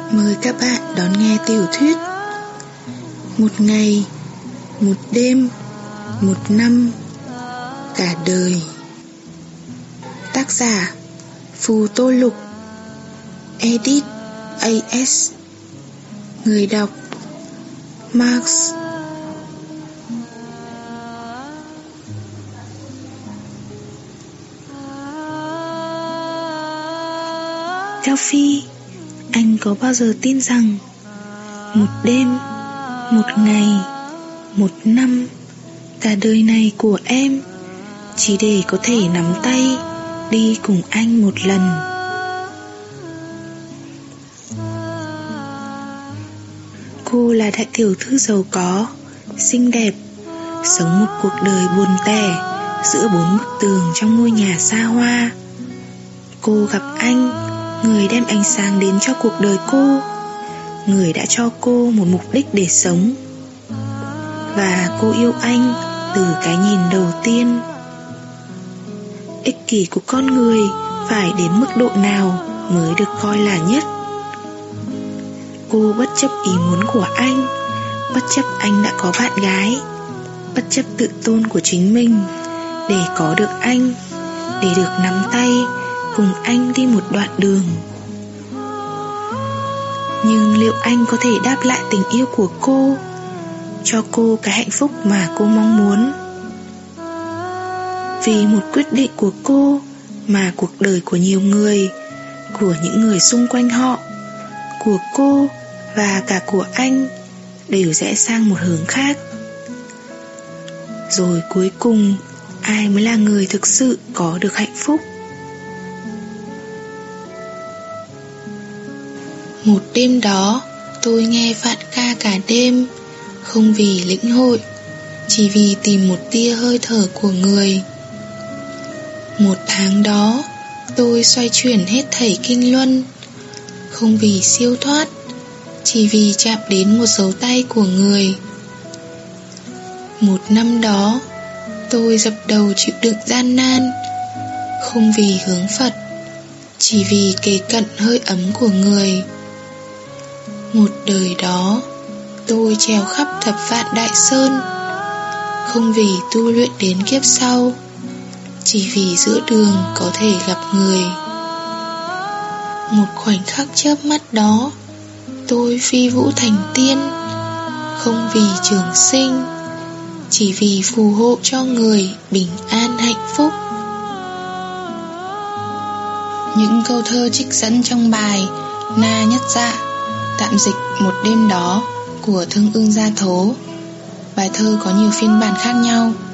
Mời các bạn đón nghe tiểu thuyết Một ngày, một đêm, một năm, cả đời. Tác giả Phù Tô Lục. Edit AS. Người đọc Max. Theo Phi, anh có bao giờ tin rằng một đêm, một ngày, một năm, cả đời này của em chỉ để có thể nắm tay đi cùng anh một lần? Cô là đại tiểu thư giàu có, xinh đẹp, sống một cuộc đời buồn tẻ giữa 4 bức tường trong ngôi nhà xa hoa. Cô gặp anh, người đem ánh sáng đến cho cuộc đời cô, người đã cho cô một mục đích để sống. Và cô yêu anh từ cái nhìn đầu tiên. Ích kỷ của con người phải đến mức độ nào mới được coi là nhất? Cô bất chấp ý muốn của anh, bất chấp anh đã có bạn gái, bất chấp tự tôn của chính mình để có được anh, để được nắm tay cùng anh đi một đoạn đường. Nhưng liệu anh có thể đáp lại tình yêu của cô, cho cô cái hạnh phúc mà cô mong muốn? Vì một quyết định của cô mà cuộc đời của nhiều người, của những người xung quanh họ, của cô và cả của anh đều rẽ sang một hướng khác. Rồi cuối cùng, ai mới là người thực sự có được hạnh phúc? Một đêm đó, tôi nghe vạn ca cả đêm, không vì lĩnh hội, chỉ vì tìm một tia hơi thở của người. Một tháng đó, tôi xoay chuyển hết thảy kinh luân, không vì siêu thoát, chỉ vì chạm đến một dấu tay của người. Một năm đó, tôi dập đầu chịu đựng gian nan, không vì hướng Phật, chỉ vì kề cận hơi ấm của người. Một đời đó, tôi trèo khắp thập vạn đại sơn, không vì tu luyện đến kiếp sau, chỉ vì giữa đường có thể gặp người. Một khoảnh khắc chớp mắt đó, tôi phi vũ thành tiên, không vì trường sinh, chỉ vì phù hộ cho người bình an hạnh phúc. Những câu thơ trích dẫn trong bài Na Nhất Dạ, tạm dịch Một đêm đó của Thương Ưng Gia Thố. Bài thơ có nhiều phiên bản khác nhau.